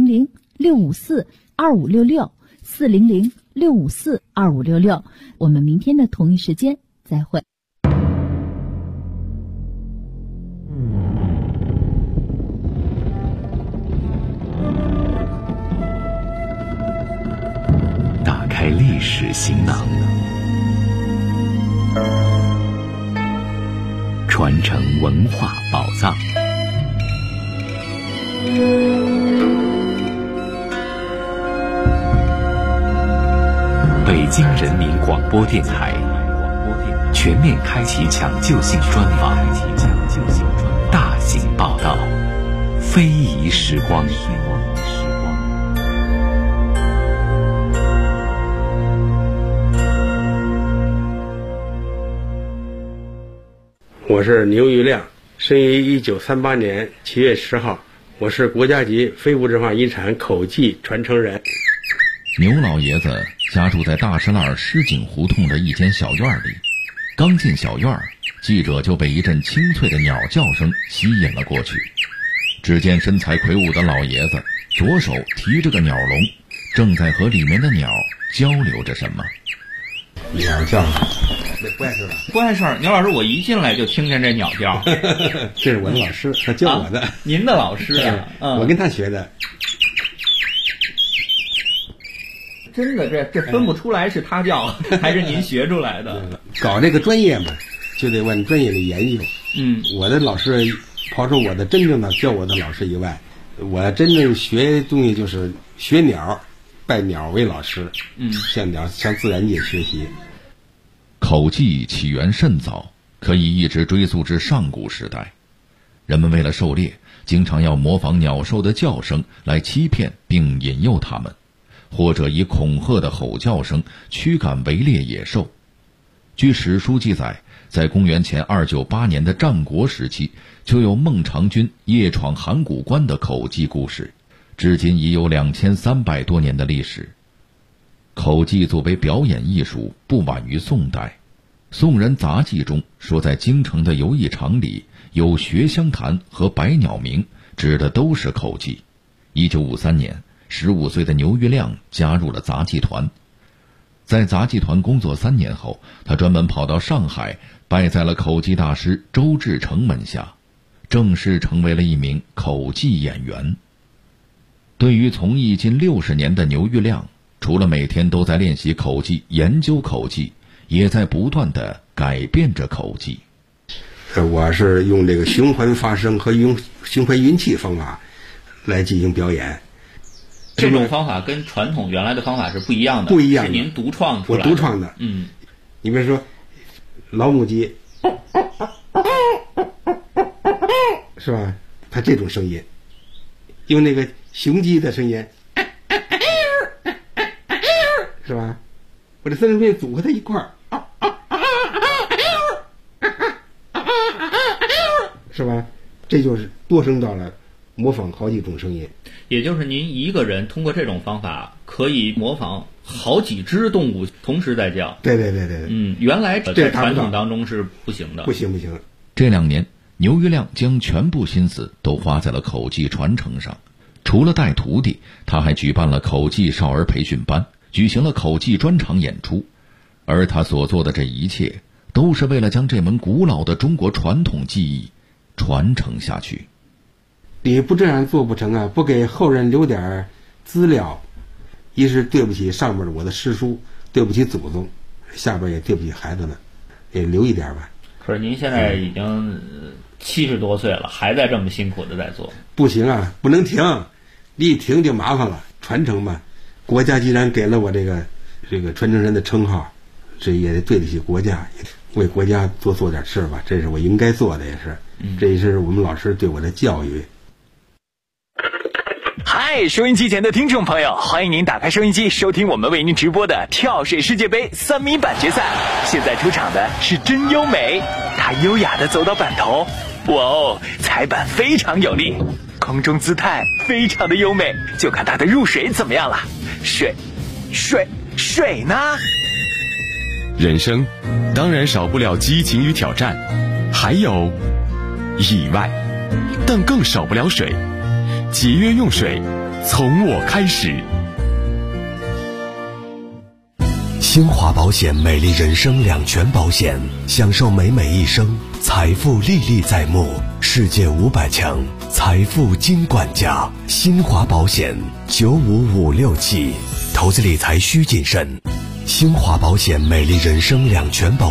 400-654-2566，400-654-2566。我们明天的同一时间再会。 打开历史行囊， 传承文化宝藏。北京人民广播电台全面开启抢救性专访，大型报道，非遗时光。 我是牛玉亮，生于1938年7月10号，我是国家级非物质文化遗产口技传承人。 牛老爷子家住在大石栏狮井胡同的一间小院里，刚进小院，记者就被一阵清脆的鸟叫声吸引了过去。只见身材魁梧的老爷子左手提着个鸟笼，正在和里面的鸟交流着什么。 鸟叫，不碍事吧？ 不碍事。牛老师，我一进来就听见这鸟叫。 这是我的老师，他教我的。 您的老师啊？ 我跟他学的。 真的，这分不出来是他叫还是您学出来的。 搞这个专业嘛，就得往专业里研究。我的老师，刨出我的真正的教我的老师以外，我真正学东西就是学鸟，拜鸟为老师。向自然界学习。 口技起源甚早，可以一直追溯至上古时代。人们为了狩猎，经常要模仿鸟兽的叫声来欺骗并引诱它们，或者以恐吓的吼叫声驱赶围猎野兽。据史书记载，在公元前298年的战国时期，就有孟尝君夜闯函谷关的口技故事，至今已有2300多年的历史。口技作为表演艺术，不晚于宋代。宋人杂记中说，在京城的游艺场里有学香坛和百鸟鸣，指的都是口技。1953年，15岁的牛玉亮加入了杂技团。在杂技团工作3年后，他专门跑到上海，拜在了口技大师周志成门下，正式成为了一名口技演员。对于从艺近60年的牛玉亮，除了每天都在练习口技、研究口技，也在不断地改变着口技。 我是用这个循环发声和用循环运气方法来进行表演。 这种方法跟传统原来的方法是不一样的， 不一样的， 是您独创出来的。 我独创的。你比如说老母鸡，是吧？它这种声音，用那个雄鸡的声音，是吧？我这3种声音组合在一块儿，是吧？这就是多声道了，模仿好几种声音。 也就是您一个人通过这种方法可以模仿好几只动物同时在叫。 对。 原来在传统当中是不行的。 不行。 这2年，牛玉亮将全部心思都花在了口技传承上。除了带徒弟，他还举办了口技少儿培训班，举行了口技专场演出。而他所做的这一切，都是为了将这门古老的中国传统技艺传承下去。 你不这样做不成啊！不给后人留点资料，一是对不起上面我的师叔，对不起祖宗，下边也对不起孩子们，也留一点吧。 可是您现在已经70多岁了，还在这么辛苦的在做。 不行啊，不能停，你一停就麻烦了。传承嘛，国家既然给了我这个传承人的称号，这也得对得起国家，为国家做点事吧，这是我应该做的，也是，这也是我们老师对我的教育。 嗨，收音机前的听众朋友，欢迎您打开收音机，收听我们为您直播的跳水世界杯3米板决赛。现在出场的是真优美，她优雅地走到板头，哇哦，踩板非常有力，空中姿态非常的优美，就看她的入水怎么样了。水呢？ 人生当然少不了激情与挑战，还有意外，但更少不了水。节约用水，从我开始。 新华保险美丽人生2全保险，享受美一生，财富历历在目，世界500强财富金管家。新华保险95567，投资理财需谨慎。新华保险美丽人生2全保险。